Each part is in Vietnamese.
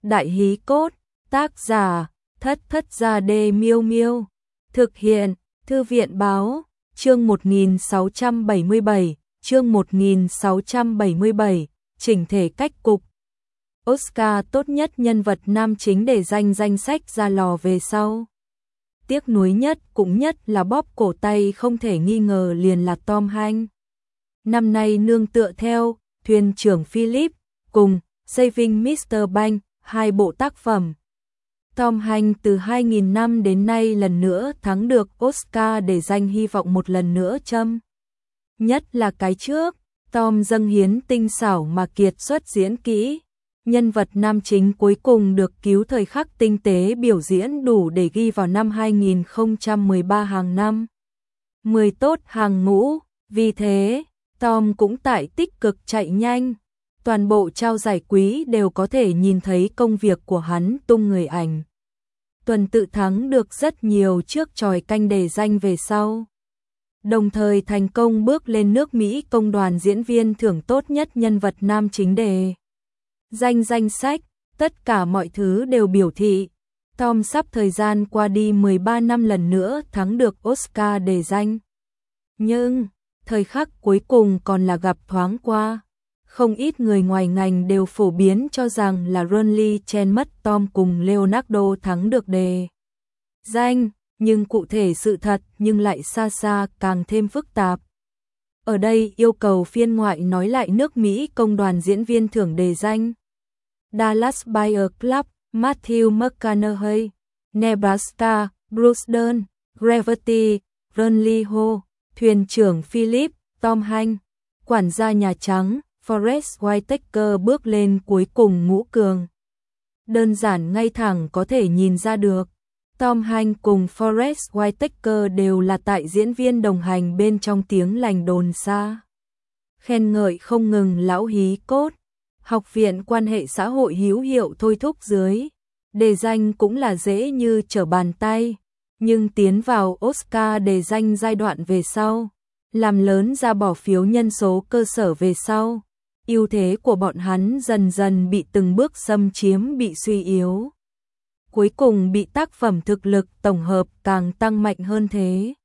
Đại hí cốt, tác giả, Thất Thất Gia Đê Miêu Miêu. Thực hiện, Thư viện báo, chương 1677, chương 1677, chỉnh thể cách cục. Oscar tốt nhất nhân vật nam chính để danh sách ra lò về sau. Tiếc nuối nhất cũng nhất là bóp cổ tay không thể nghi ngờ liền là Tom Hanks. Năm nay nương tựa theo Thuyền trưởng Philip cùng Saving Mr. Banks, hai bộ tác phẩm. Tom Hanks từ 2000 năm đến nay lần nữa thắng được Oscar để danh hy vọng một lần nữa châm. Nhất là cái trước, Tom dâng hiến tinh xảo mà kiệt xuất diễn kỹ. Nhân vật nam chính cuối cùng được cứu thời khắc tinh tế biểu diễn đủ để ghi vào năm 2013 hàng năm 10 tốt hàng ngũ, vì thế, Tom cũng tại tích cực chạy nhanh. Toàn bộ trao giải quý đều có thể nhìn thấy công việc của hắn tung người ảnh. Tuần tự thắng được rất nhiều trước chòi canh đề danh về sau. Đồng thời thành công bước lên nước Mỹ công đoàn diễn viên thưởng tốt nhất nhân vật nam chính đề danh sách, tất cả mọi thứ đều biểu thị. Tom sắp thời gian qua đi 13 năm lần nữa thắng được Oscar đề danh. Nhưng, thời khắc cuối cùng còn là gặp thoáng qua. Không ít người ngoài ngành đều phổ biến cho rằng là Ronnie chen mất Tom cùng Leonardo thắng được đề danh, nhưng cụ thể sự thật nhưng lại xa xa càng thêm phức tạp. Ở đây yêu cầu phiên ngoại nói lại nước Mỹ công đoàn diễn viên thưởng đề danh. Dallas Buyers Club, Matthew McConaughey, Nebraska, Bruce Dern, Gravity, Ronnie Ho, Thuyền trưởng Philip, Tom Hanks, Quản gia Nhà Trắng, Forest Whitaker bước lên cuối cùng ngũ cường. Đơn giản ngay thẳng có thể nhìn ra được, Tom Hanks cùng Forest Whitaker đều là tại diễn viên đồng hành bên trong tiếng lành đồn xa. Khen ngợi không ngừng lão hí cốt, học viện quan hệ xã hội hữu hiệu thôi thúc dưới. Đề danh cũng là dễ như trở bàn tay, nhưng tiến vào Oscar đề danh giai đoạn về sau, làm lớn ra bỏ phiếu nhân số cơ sở về sau. Ưu thế của bọn hắn dần dần bị từng bước xâm chiếm bị suy yếu. Cuối cùng bị tác phẩm thực lực tổng hợp càng tăng mạnh hơn thế.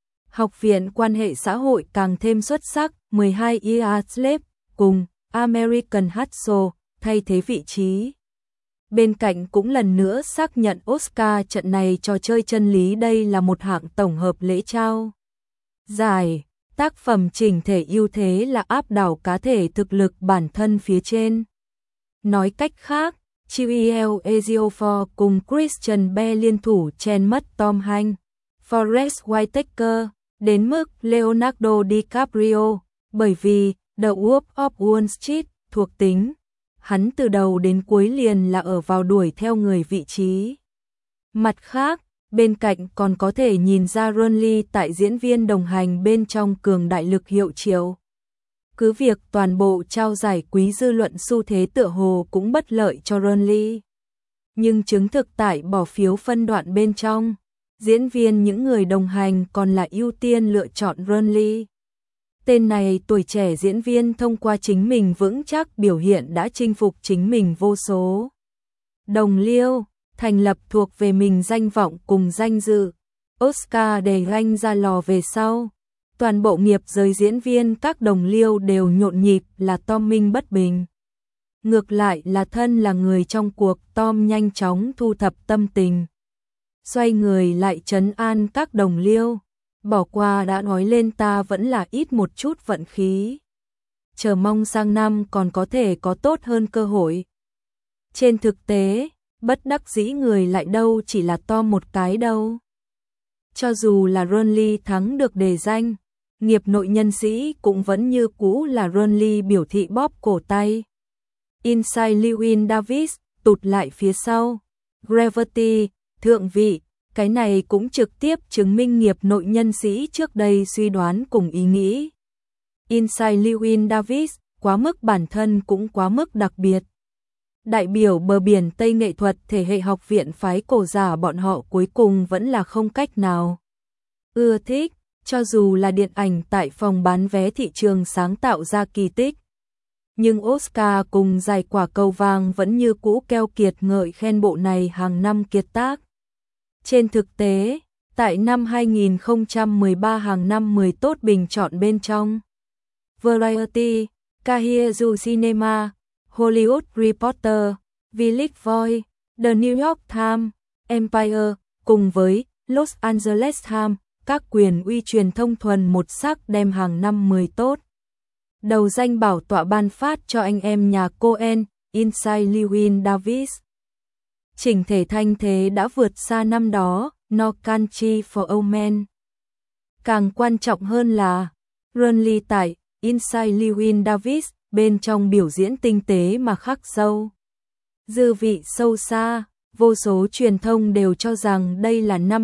Học viện quan hệ xã hội càng thêm xuất sắc, 12 Years Slave cùng American Hustle thay thế vị trí. Bên cạnh cũng lần nữa xác nhận Oscar trận này trò chơi chân lý đây là một hạng tổng hợp lễ trao giải. Tác phẩm chỉnh thể ưu thế là áp đảo cá thể thực lực bản thân phía trên. Nói cách khác, Chiwetel Ejiofor cùng Christian Bale liên thủ chen mất Tom Hanks, Forest Whitaker, đến mức Leonardo DiCaprio, bởi vì The Wolf of Wall Street thuộc tính, hắn từ đầu đến cuối liền là ở vào đuổi theo người vị trí. Mặt khác, bên cạnh còn có thể nhìn ra Ronnie tại diễn viên đồng hành bên trong cường đại lực hiệu triệu. Cứ việc toàn bộ trao giải quý dư luận xu thế tựa hồ cũng bất lợi cho Ronnie. Nhưng chứng thực tại bỏ phiếu phân đoạn bên trong, diễn viên những người đồng hành còn là ưu tiên lựa chọn Ronnie. Tên này tuổi trẻ diễn viên thông qua chính mình vững chắc biểu hiện đã chinh phục chính mình vô số. Đồng liêu, thành lập thuộc về mình danh vọng cùng danh dự. Oscar đề danh ra lò về sau. Toàn bộ nghiệp giới diễn viên các đồng liêu đều nhộn nhịp là Tom minh bất bình. Ngược lại là thân là người trong cuộc, Tom nhanh chóng thu thập tâm tình. Xoay người lại trấn an các đồng liêu. Bỏ qua đã nói lên ta vẫn là ít một chút vận khí. Chờ mong sang năm còn có thể có tốt hơn cơ hội. Trên thực tế, bất đắc dĩ người lại đâu chỉ là Tom một cái đâu. Cho dù là Ronnie thắng được đề danh, nghiệp nội nhân sĩ cũng vẫn như cũ là Ronnie biểu thị bóp cổ tay. Inside Llewyn Davis tụt lại phía sau. Gravity, thượng vị, cái này cũng trực tiếp chứng minh nghiệp nội nhân sĩ trước đây suy đoán cùng ý nghĩ. Inside Llewyn Davis quá mức bản thân cũng quá mức đặc biệt. Đại biểu bờ biển Tây nghệ thuật thể hệ học viện phái cổ giả bọn họ cuối cùng vẫn là không cách nào ưa thích, cho dù là điện ảnh tại phòng bán vé thị trường sáng tạo ra kỳ tích. Nhưng Oscar cùng giải quả cầu vàng vẫn như cũ keo kiệt ngợi khen bộ này hàng năm kiệt tác. Trên thực tế, tại năm 2013 hàng năm 10 tốt bình chọn bên trong Variety, Cahiers Cinema, Hollywood Reporter, Village Voice, The New York Times, Empire, cùng với Los Angeles Times, các quyền uy truyền thông thuần một sắc đem hàng năm 10 tốt. Đầu danh bảo tọa ban phát cho anh em nhà Coen, Inside Llewyn Davis. Chỉnh thể thanh thế đã vượt xa năm đó, No Country for Old Men. Càng quan trọng hơn là, Ron Lee tại Inside Llewyn Davis bên trong biểu diễn tinh tế mà khắc sâu. Dư vị sâu xa, vô số truyền thông đều cho rằng đây là năm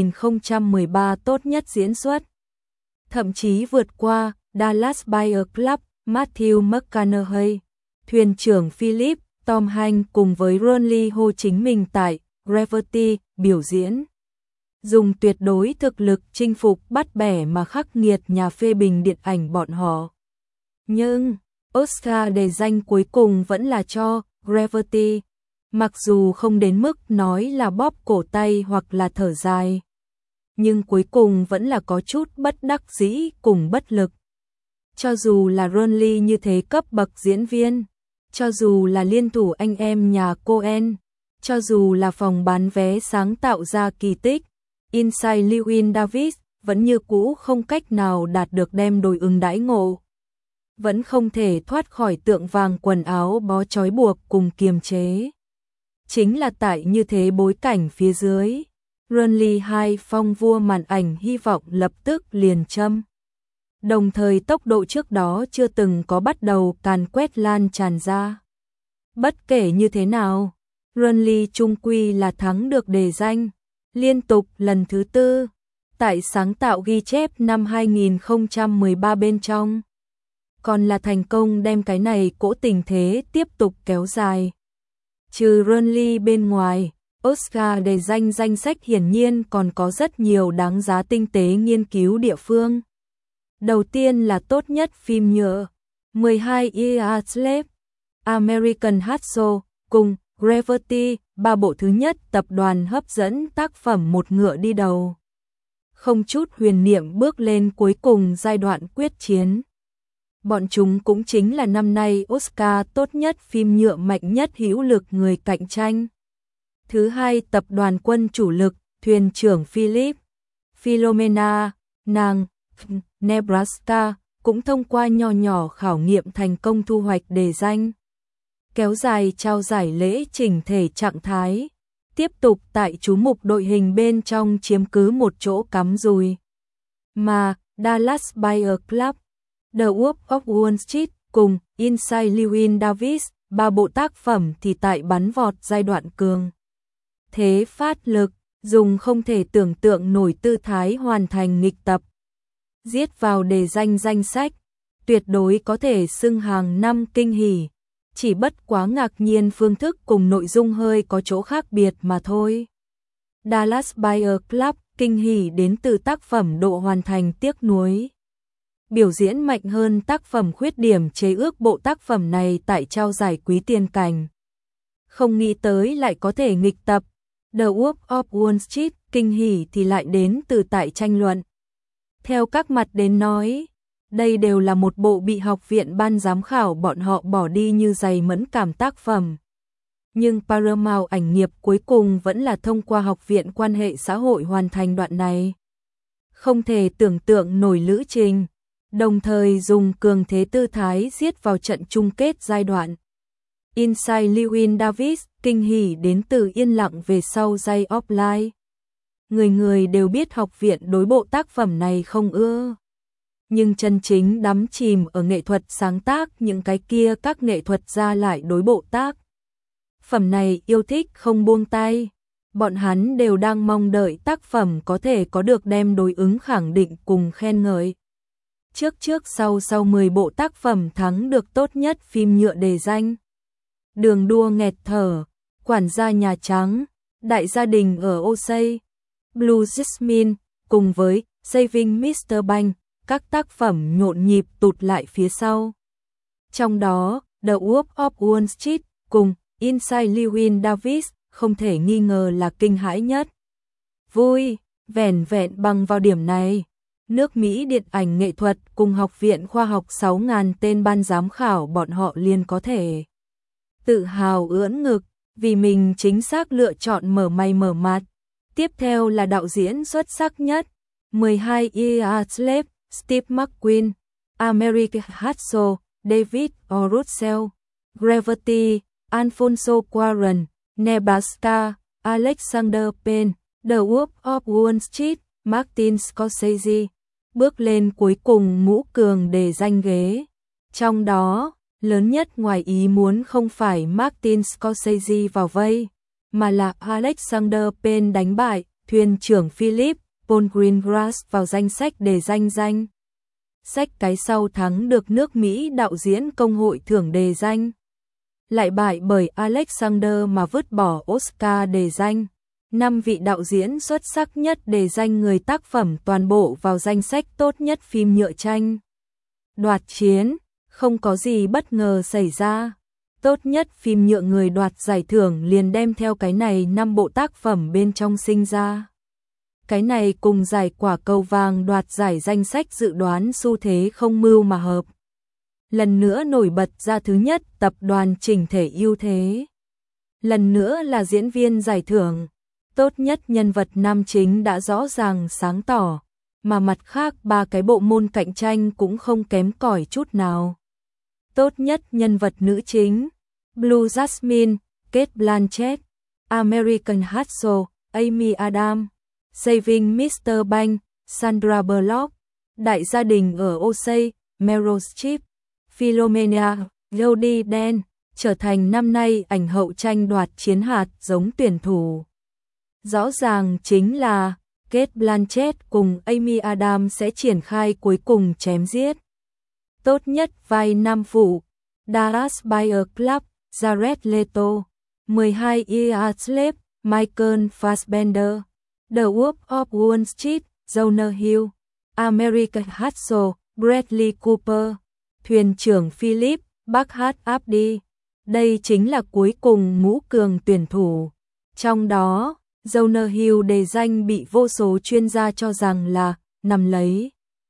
2013 tốt nhất diễn xuất. Thậm chí vượt qua Dallas Buyers Club, Matthew McConaughey, thuyền trưởng Philip, Tom Hanks cùng với Ron Lee hô chính mình tại Gravity biểu diễn. Dùng tuyệt đối thực lực chinh phục bắt bẻ mà khắc nghiệt nhà phê bình điện ảnh bọn họ. Nhưng, Oscar đề danh cuối cùng vẫn là cho Gravity, mặc dù không đến mức nói là bóp cổ tay hoặc là thở dài. Nhưng cuối cùng vẫn là có chút bất đắc dĩ cùng bất lực. Cho dù là Ron Lee như thế cấp bậc diễn viên, cho dù là liên thủ anh em nhà Coen, cho dù là phòng bán vé sáng tạo ra kỳ tích, Inside Llewyn Davis vẫn như cũ không cách nào đạt được đem đối ứng đãi ngộ. Vẫn không thể thoát khỏi tượng vàng quần áo bó trói buộc cùng kiềm chế. Chính là tại như thế bối cảnh phía dưới, Ron Lee hai phong vua màn ảnh hy vọng lập tức liền châm. Đồng thời tốc độ trước đó chưa từng có bắt đầu càn quét lan tràn ra. Bất kể như thế nào, Ron Lee chung quy là thắng được đề danh, liên tục lần thứ 4, tại sáng tạo ghi chép năm 2013 bên trong. Còn là thành công đem cái này cỗ tình thế tiếp tục kéo dài. Trừ Ron Lee bên ngoài, Oscar đề danh danh sách hiển nhiên còn có rất nhiều đáng giá tinh tế nghiên cứu địa phương. Đầu tiên là tốt nhất phim nhựa, 12 Years Slave, American Hustle, cùng Gravity, ba bộ thứ nhất tập đoàn hấp dẫn tác phẩm một ngựa đi đầu. Không chút huyền niệm bước lên cuối cùng giai đoạn quyết chiến. Bọn chúng cũng chính là năm nay Oscar tốt nhất phim nhựa mạnh nhất hữu lực người cạnh tranh. Thứ hai tập đoàn quân chủ lực, thuyền trưởng Philip, Philomena, nàng, Nebraska, cũng thông qua nho nhỏ khảo nghiệm thành công thu hoạch đề danh. Kéo dài trao giải lễ chỉnh thể trạng thái, tiếp tục tại chú mục đội hình bên trong chiếm cứ một chỗ cắm rùi. Mà Dallas Buyers Club, The Wolf of Wall Street cùng Inside Llewyn Davis, ba bộ tác phẩm thì tại bắn vọt giai đoạn cường. Thế phát lực, dùng không thể tưởng tượng nổi tư thái hoàn thành nghịch tập. Giết vào đề danh danh sách, tuyệt đối có thể xưng hàng năm kinh hỉ. Chỉ bất quá ngạc nhiên phương thức cùng nội dung hơi có chỗ khác biệt mà thôi. Dallas Buyers Club kinh hỉ đến từ tác phẩm độ hoàn thành tiếc nuối. Biểu diễn mạnh hơn tác phẩm khuyết điểm chế ước bộ tác phẩm này tại trao giải quý tiền cảnh. Không nghĩ tới lại có thể nghịch tập. The Wolf of Wall Street kinh hỉ thì lại đến từ tại tranh luận. Theo các mặt đến nói, đây đều là một bộ bị học viện ban giám khảo bọn họ bỏ đi như giày mẫn cảm tác phẩm. Nhưng Paramount ảnh nghiệp cuối cùng vẫn là thông qua học viện quan hệ xã hội hoàn thành đoạn này. Không thể tưởng tượng nổi lữ trình, đồng thời dùng cường thế tư thái giết vào trận chung kết giai đoạn. Inside Llewyn Davis kinh hỉ đến từ yên lặng về sau Day of Life. Người người đều biết học viện đối bộ tác phẩm này không ưa. Nhưng chân chính đắm chìm ở nghệ thuật sáng tác những cái kia các nghệ thuật gia lại đối bộ tác phẩm này yêu thích không buông tay. Bọn hắn đều đang mong đợi tác phẩm có thể có được đem đối ứng khẳng định cùng khen ngợi. Trước sau 10 bộ tác phẩm thắng được tốt nhất phim nhựa đề danh. Đường đua nghẹt thở, Quản gia Nhà Trắng, Đại gia đình ở Osei, Blue Jasmine, cùng với Saving Mr. Banks, các tác phẩm nhộn nhịp tụt lại phía sau. Trong đó, The Wolf of Wall Street cùng Inside Llewyn Davis không thể nghi ngờ là kinh hãi nhất. Vui, vẻn vẹn bằng vào điểm này, nước Mỹ Điện ảnh Nghệ thuật cùng Học viện Khoa học 6.000 tên ban giám khảo bọn họ liền có thể tự hào ưỡn ngực vì mình chính xác lựa chọn mở mày mở mặt. Tiếp theo là đạo diễn xuất sắc nhất, 12 Years Slave, Steve McQueen, American Hustle, David O. Russell, Gravity, Alfonso Cuarón, Nebraska, Alexander Payne, The Wolf of Wall Street, Martin Scorsese, bước lên cuối cùng ngũ cường để giành ghế. Trong đó, lớn nhất ngoài ý muốn không phải Martin Scorsese vào vây, mà là Alexander Payne đánh bại thuyền trưởng Philip Paul Greengrass vào danh sách để danh sách cái sau thắng được nước Mỹ đạo diễn công hội thưởng đề danh. Lại bại bởi Alexander mà vứt bỏ Oscar đề danh. 5 vị đạo diễn xuất sắc nhất đề danh người tác phẩm toàn bộ vào danh sách tốt nhất phim nhựa tranh. Đoạt chiến, không có gì bất ngờ xảy ra. Tốt nhất phim nhựa người đoạt giải thưởng liền đem theo cái này 5 bộ tác phẩm bên trong sinh ra. Cái này cùng giải quả cầu vàng đoạt giải danh sách dự đoán xu thế không mưu mà hợp. Lần nữa nổi bật ra thứ nhất tập đoàn chỉnh thể ưu thế. Lần nữa là diễn viên giải thưởng. Tốt nhất nhân vật nam chính đã rõ ràng sáng tỏ, mà mặt khác 3 cái bộ môn cạnh tranh cũng không kém cỏi chút nào. Tốt nhất nhân vật nữ chính, Blue Jasmine, Cate Blanchett, American Hustle, Amy Adams, Saving Mr. Banks, Sandra Bullock, Đại gia đình ở Osage, Meryl Streep, Philomena, Jodie Dench trở thành năm nay ảnh hậu tranh đoạt chiến hạt giống tuyển thủ. Rõ ràng chính là Cate Blanchett cùng Amy Adams sẽ triển khai cuối cùng chém giết. Tốt nhất vai nam phụ, Dallas Buyers Club, Jared Leto, 12 Years Slave, Michael Fassbender, The Wolf of Wall Street, Jonah Hill, American Hustle, Bradley Cooper, thuyền trưởng Philip, Baghdad Abdi. Đây chính là cuối cùng ngũ cường tuyển thủ. Trong đó, Jonah Hill đề danh bị vô số chuyên gia cho rằng là nằm lấy.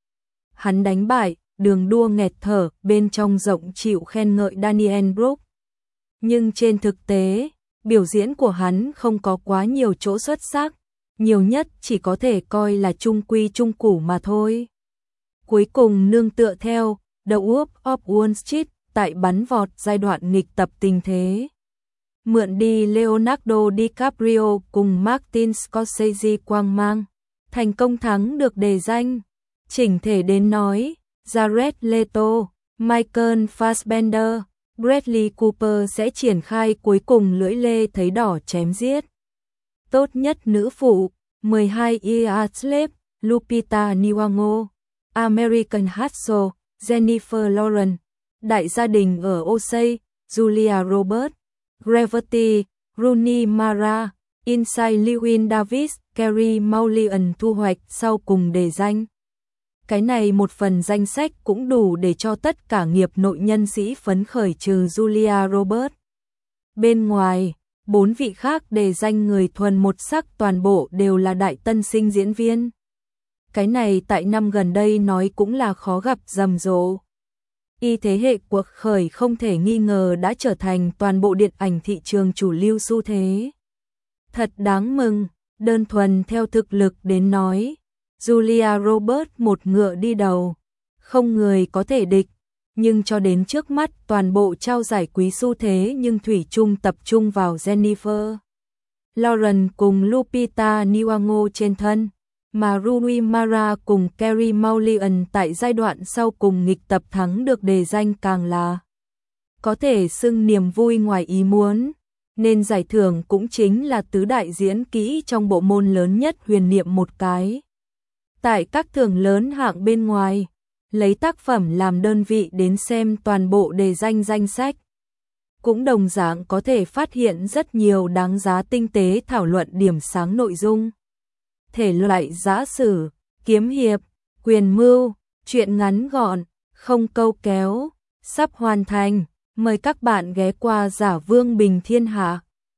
Hắn đánh bại, đường đua nghẹt thở bên trong rộng chịu khen ngợi Daniel Brooks. Nhưng trên thực tế, biểu diễn của hắn không có quá nhiều chỗ xuất sắc, nhiều nhất chỉ có thể coi là trung quy trung củ mà thôi. Cuối cùng nương tựa theo The Wolf of Wall Street tại bắn vọt giai đoạn nghịch tập tình thế. Mượn đi Leonardo DiCaprio cùng Martin Scorsese quang mang, thành công thắng được đề danh. Chỉnh thể đến nói, Jared Leto, Michael Fassbender, Bradley Cooper sẽ triển khai cuối cùng lưỡi lê thấy đỏ chém giết. Tốt nhất nữ phụ, 12 Years Slave, Lupita Nyong'o, American Hustle, Jennifer Lawrence, Đại gia đình ở Osage, Julia Roberts, Gravity, Rooney Mara, Inside Llewyn Davis, Carey Mulligan thu hoạch sau cùng đề danh. Cái này một phần danh sách cũng đủ để cho tất cả nghiệp nội nhân sĩ phấn khởi trừ Julia Roberts. Bên ngoài, 4 vị khác đề danh người thuần một sắc toàn bộ đều là đại tân sinh diễn viên. Cái này tại năm gần đây nói cũng là khó gặp rầm rộ. Y thế hệ cuộc khởi không thể nghi ngờ đã trở thành toàn bộ điện ảnh thị trường chủ lưu xu thế. Thật đáng mừng, đơn thuần theo thực lực đến nói, Julia Roberts một ngựa đi đầu, không người có thể địch, nhưng cho đến trước mắt toàn bộ trao giải quý xu thế nhưng thủy chung tập trung vào Jennifer Lawrence cùng Lupita Nyong'o trên thân, mà Rooney Mara cùng Carey Mulligan tại giai đoạn sau cùng nghịch tập thắng được đề danh càng là có thể xưng niềm vui ngoài ý muốn, nên giải thưởng cũng chính là tứ đại diễn kỹ trong bộ môn lớn nhất huyền niệm một cái. Tại các thưởng lớn hạng bên ngoài, lấy tác phẩm làm đơn vị đến xem toàn bộ đề danh sách, cũng đồng dạng có thể phát hiện rất nhiều đáng giá tinh tế thảo luận điểm sáng nội dung. Thể loại giã sử, kiếm hiệp, quyền mưu, truyện ngắn gọn, không câu kéo, sắp hoàn thành. Mời các bạn ghé qua Giả Vương Bình Thiên Hạ.